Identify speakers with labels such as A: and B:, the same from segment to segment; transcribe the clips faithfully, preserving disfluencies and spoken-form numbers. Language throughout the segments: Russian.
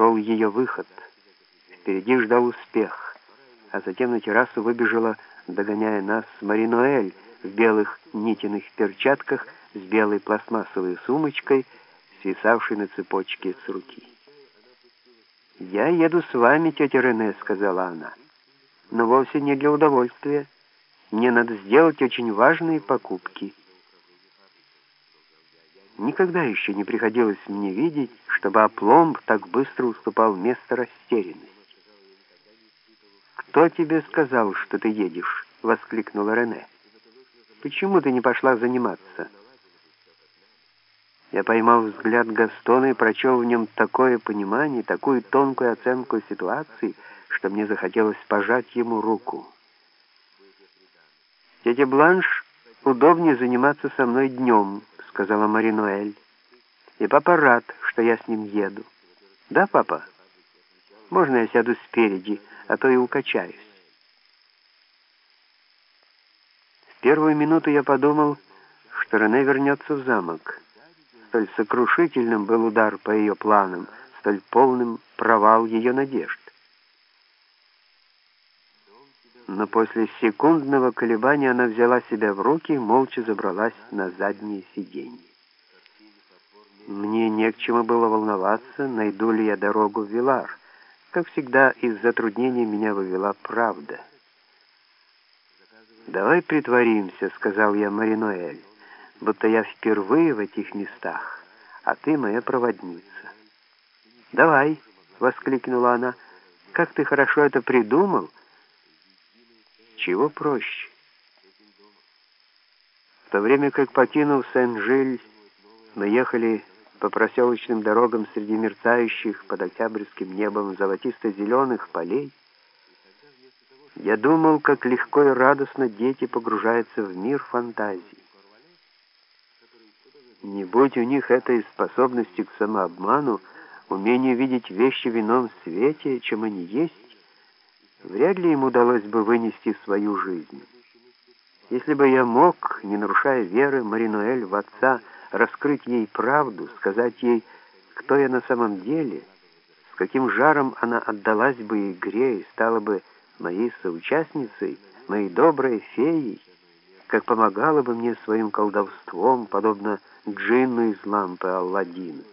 A: шел ее выход. Впереди ждал успех, а затем на террасу выбежала, догоняя нас, Мари-Ноэль в белых нитяных перчатках с белой пластмассовой сумочкой, свисавшей на цепочке с руки. «Я еду с вами, тетя Рене», — сказала она, — «но вовсе не для удовольствия. Мне надо сделать очень важные покупки». Никогда еще не приходилось мне видеть, чтобы опломб так быстро уступал место растерянности. «Кто тебе сказал, что ты едешь?» — воскликнула Рене. «Почему ты не пошла заниматься?» Я поймал взгляд Гастона и прочел в нем такое понимание, такую тонкую оценку ситуации, что мне захотелось пожать ему руку. «Тетя Бланш, удобнее заниматься со мной днем», — сказала Мари-Ноэль. «И папа рад, что я с ним еду. Да, папа? Можно я сяду спереди, а то и укачаюсь?» В первую минуту я подумал, что Рене вернется в замок. Столь сокрушительным был удар по ее планам, столь полным провал ее надежд. Но после секундного колебания она взяла себя в руки и молча забралась на заднее сиденье. Мне не к чему было волноваться, найду ли я дорогу в Вилар. Как всегда, из затруднений меня вывела правда. «Давай притворимся», — сказал я Мари-Ноэль, «будто я впервые в этих местах, а ты моя проводница». «Давай», — воскликнула она, — «как ты хорошо это придумал». Чего проще? В то время как, покинув Сен-Жиль, мы ехали по проселочным дорогам среди мерцающих под октябрьским небом золотисто-зеленых полей, я думал, как легко и радостно дети погружаются в мир фантазий. Не будь у них этой способности к самообману, умению видеть вещи в ином свете, чем они есть, вряд ли им удалось бы вынести свою жизнь. Если бы я мог, не нарушая веры Мари-Ноэль в отца, раскрыть ей правду, сказать ей, кто я на самом деле, с каким жаром она отдалась бы игре и стала бы моей соучастницей, моей доброй феей, как помогала бы мне своим колдовством, подобно джинну из лампы Алладина.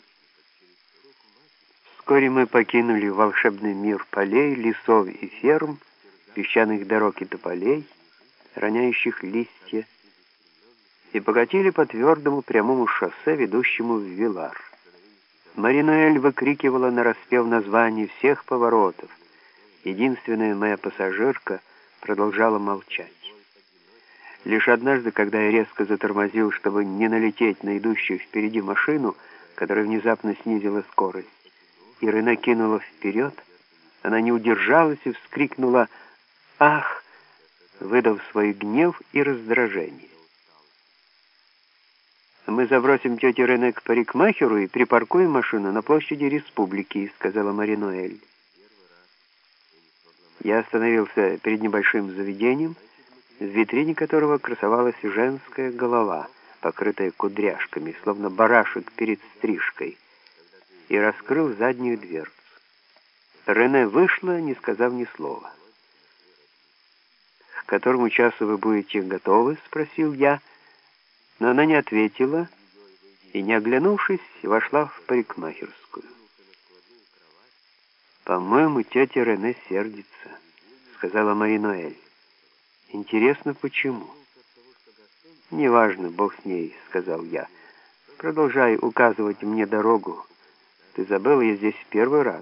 A: Вскоре мы покинули волшебный мир полей, лесов и ферм, песчаных дорог и тополей, роняющих листья, и покатили по твердому прямому шоссе, ведущему в Вилар. Мари-Ноэль выкрикивала нараспев название всех поворотов. Единственная моя пассажирка продолжала молчать. Лишь однажды, когда я резко затормозил, чтобы не налететь на идущую впереди машину, которая внезапно снизила скорость, и Рене кинула вперед, она не удержалась и вскрикнула «Ах!», выдав свой гнев и раздражение. «Мы забросим тетю Рене к парикмахеру и припаркуем машину на площади Республики», — сказала Мари-Ноэль. Я остановился перед небольшим заведением, в витрине которого красовалась женская голова, покрытая кудряшками, словно барашек перед стрижкой, и раскрыл заднюю дверцу. Рене вышла, не сказав ни слова. «К которому часу вы будете готовы?» — спросил я, но она не ответила и, не оглянувшись, вошла в парикмахерскую. «По-моему, тетя Рене сердится», — сказала Мари-Ноэль. «Интересно, почему?» «Неважно, бог с ней», — сказал я. «Продолжай указывать мне дорогу. Ты забыла, я здесь в первый раз».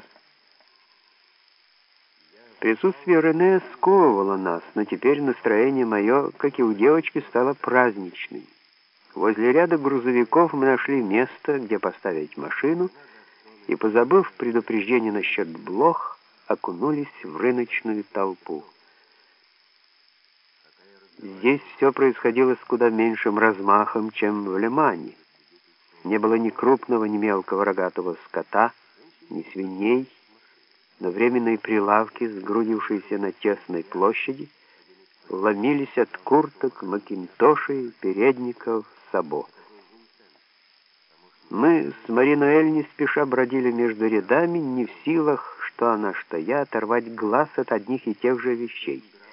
A: Присутствие Рене сковывало нас, но теперь настроение мое, как и у девочки, стало праздничным. Возле ряда грузовиков мы нашли место, где поставить машину, и, позабыв предупреждение насчет блох, окунулись в рыночную толпу. Здесь все происходило с куда меньшим размахом, чем в Лемане. Не было ни крупного, ни мелкого рогатого скота, ни свиней, но временные прилавки, сгрудившиеся на тесной площади, ломились от курток, макинтошей, передников, сабо. Мы с Мари-Ноэль не спеша бродили между рядами, не в силах, что она, что я, оторвать глаз от одних и тех же вещей.